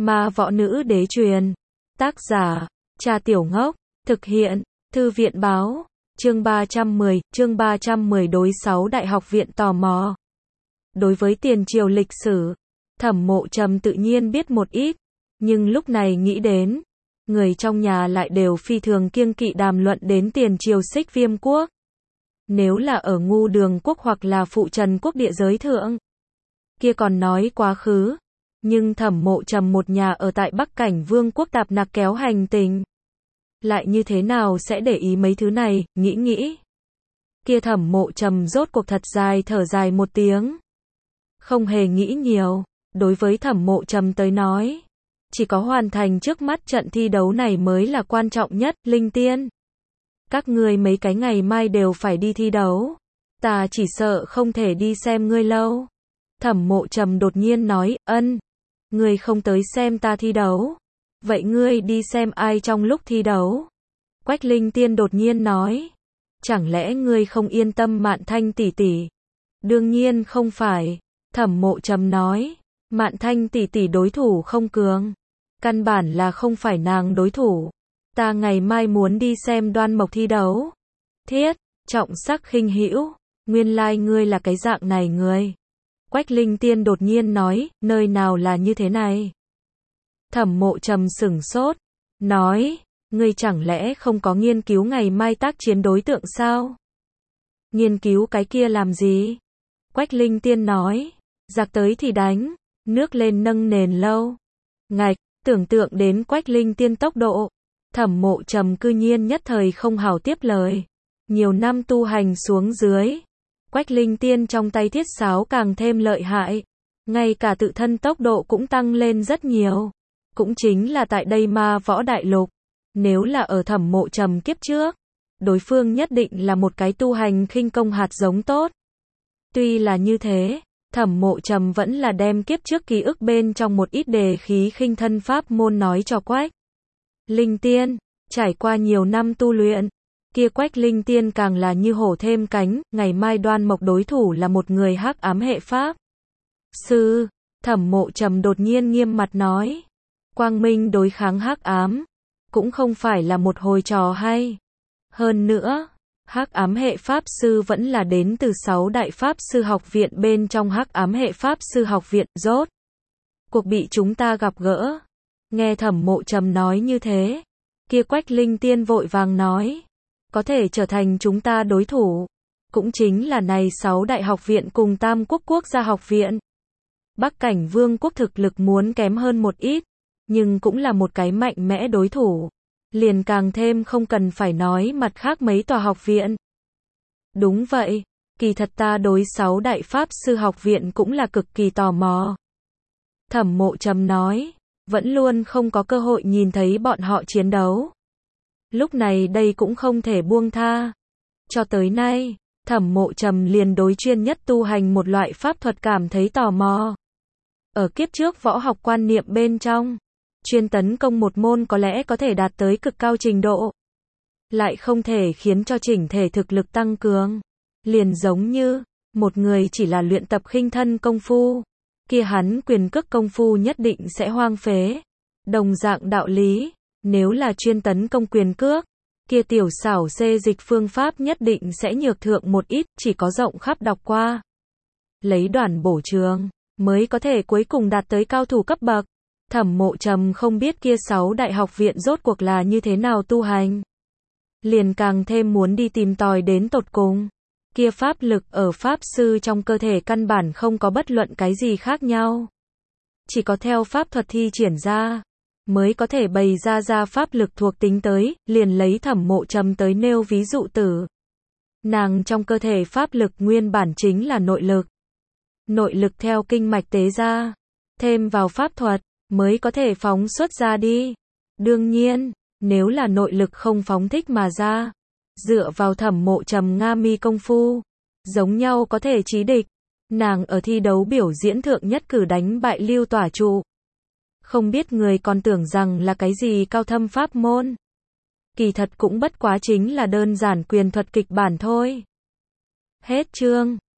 Ma võ nữ đế truyền. Tác giả, Trà Tiểu Ngốc. Thực hiện, Thư viện Báo. Chương 310 đối 6 đại học viện tò mò. Đối với tiền triều lịch sử, Thẩm Mộ Trầm tự nhiên biết một ít, nhưng lúc này nghĩ đến, người trong nhà lại đều phi thường kiêng kỵ đàm luận đến tiền triều Xích Viêm quốc. Nếu là ở Ngu Đường quốc hoặc là Phụ Trần quốc địa giới thượng, kia còn nói quá khứ, nhưng Thẩm Mộ Trầm một nhà ở tại Bắc Cảnh Vương quốc tạp nặc kéo hành tình, lại như thế nào sẽ để ý mấy thứ này, nghĩ. Kia Thẩm Mộ Trầm rốt cuộc thật dài thở dài một tiếng. Không hề nghĩ nhiều, đối với Thẩm Mộ Trầm tới nói, chỉ có hoàn thành trước mắt trận thi đấu này mới là quan trọng nhất. Linh Tiên, các ngươi mấy cái ngày mai đều phải đi thi đấu, ta chỉ sợ không thể đi xem ngươi lâu. Thẩm Mộ Trầm đột nhiên nói, ngươi không tới xem ta thi đấu, vậy ngươi đi xem ai trong lúc thi đấu? Quách Linh Tiên đột nhiên nói, chẳng lẽ ngươi không yên tâm Mạn Thanh tỷ tỷ? Đương nhiên không phải, Thẩm Mộ Trầm nói, Mạn Thanh tỷ tỷ đối thủ không cường, căn bản là không phải nàng đối thủ. Ta ngày mai muốn đi xem Đoan Mộc thi đấu. Thiết, trọng sắc khinh hữu, nguyên lai ngươi là cái dạng này người. Quách Linh Tiên đột nhiên nói, nơi nào là như thế này? Thẩm Mộ Trầm sửng sốt, nói, ngươi chẳng lẽ không có nghiên cứu ngày mai tác chiến đối tượng sao? Nghiên cứu cái kia làm gì? Quách Linh Tiên nói, giặc tới thì đánh, nước lên nâng nền lâu. Ngạch, tưởng tượng đến Quách Linh Tiên tốc độ, Thẩm Mộ Trầm cư nhiên nhất thời không hảo tiếp lời. Nhiều năm tu hành xuống dưới, Quách Linh Tiên trong tay thiết sáo càng thêm lợi hại, ngay cả tự thân tốc độ cũng tăng lên rất nhiều. Cũng chính là tại đây Ma Võ Đại Lục, nếu là ở Thẩm Mộ Trầm kiếp trước, đối phương nhất định là một cái tu hành khinh công hạt giống tốt. Tuy là như thế, Thẩm Mộ Trầm vẫn là đem kiếp trước ký ức bên trong một ít đề khí khinh thân pháp môn nói cho Quách Linh Tiên. Trải qua nhiều năm tu luyện, kia Quách Linh Tiên càng là như hổ thêm cánh. Ngày mai Đoan Mộc đối thủ là một người hắc ám hệ pháp sư. Thẩm Mộ Trầm đột nhiên nghiêm mặt nói, quang minh đối kháng hắc ám, cũng không phải là một hồi trò hay. Hơn nữa, hắc ám hệ pháp sư vẫn là đến từ 6 đại pháp sư học viện bên trong hắc ám hệ pháp sư học viện. Rốt cuộc bị chúng ta gặp gỡ. Nghe Thẩm Mộ Trầm nói như thế, kia Quách Linh Tiên vội vàng nói, có thể trở thành chúng ta đối thủ, cũng chính là này 6 đại học viện cùng Tam Quốc quốc gia học viện. Bắc Cảnh Vương quốc thực lực muốn kém hơn một ít, nhưng cũng là một cái mạnh mẽ đối thủ. Liền càng thêm không cần phải nói mặt khác mấy tòa học viện. Đúng vậy, kỳ thật ta đối 6 đại pháp sư học viện cũng là cực kỳ tò mò. Thẩm Mộ Trầm nói, vẫn luôn không có cơ hội nhìn thấy bọn họ chiến đấu. Lúc này đây cũng không thể buông tha. Cho tới nay, Thẩm Mộ Trầm liền đối chuyên nhất tu hành một loại pháp thuật cảm thấy tò mò. Ở kiếp trước võ học quan niệm bên trong, chuyên tấn công một môn có lẽ có thể đạt tới cực cao trình độ, lại không thể khiến cho chỉnh thể thực lực tăng cường. Liền giống như, một người chỉ là luyện tập khinh thân công phu, kia hắn quyền cước công phu nhất định sẽ hoang phế. Đồng dạng đạo lý, nếu là chuyên tấn công quyền cước, kia tiểu xảo xê dịch phương pháp nhất định sẽ nhược thượng một ít, chỉ có rộng khắp đọc qua, lấy đoản bổ trường, mới có thể cuối cùng đạt tới cao thủ cấp bậc. Thẩm Mộ Trầm không biết kia 6 đại học viện rốt cuộc là như thế nào tu hành, liền càng thêm muốn đi tìm tòi đến tột cùng. Kia pháp lực ở pháp sư trong cơ thể căn bản không có bất luận cái gì khác nhau, chỉ có theo pháp thuật thi triển ra, mới có thể bày ra pháp lực thuộc tính tới. Liền lấy Thẩm Mộ Trầm tới nêu ví dụ tử. Nàng trong cơ thể pháp lực nguyên bản chính là nội lực. Nội lực theo kinh mạch tế ra, thêm vào pháp thuật, mới có thể phóng xuất ra đi. Đương nhiên, nếu là nội lực không phóng thích mà ra, dựa vào Thẩm Mộ Trầm Nga mi công phu, giống nhau có thể chí địch. Nàng ở thi đấu biểu diễn thượng nhất cử đánh bại Lưu Tỏa Trụ. Không biết người còn tưởng rằng là cái gì cao thâm pháp môn. Kỳ thật cũng bất quá chính là đơn giản quyền thuật kịch bản thôi. Hết chương.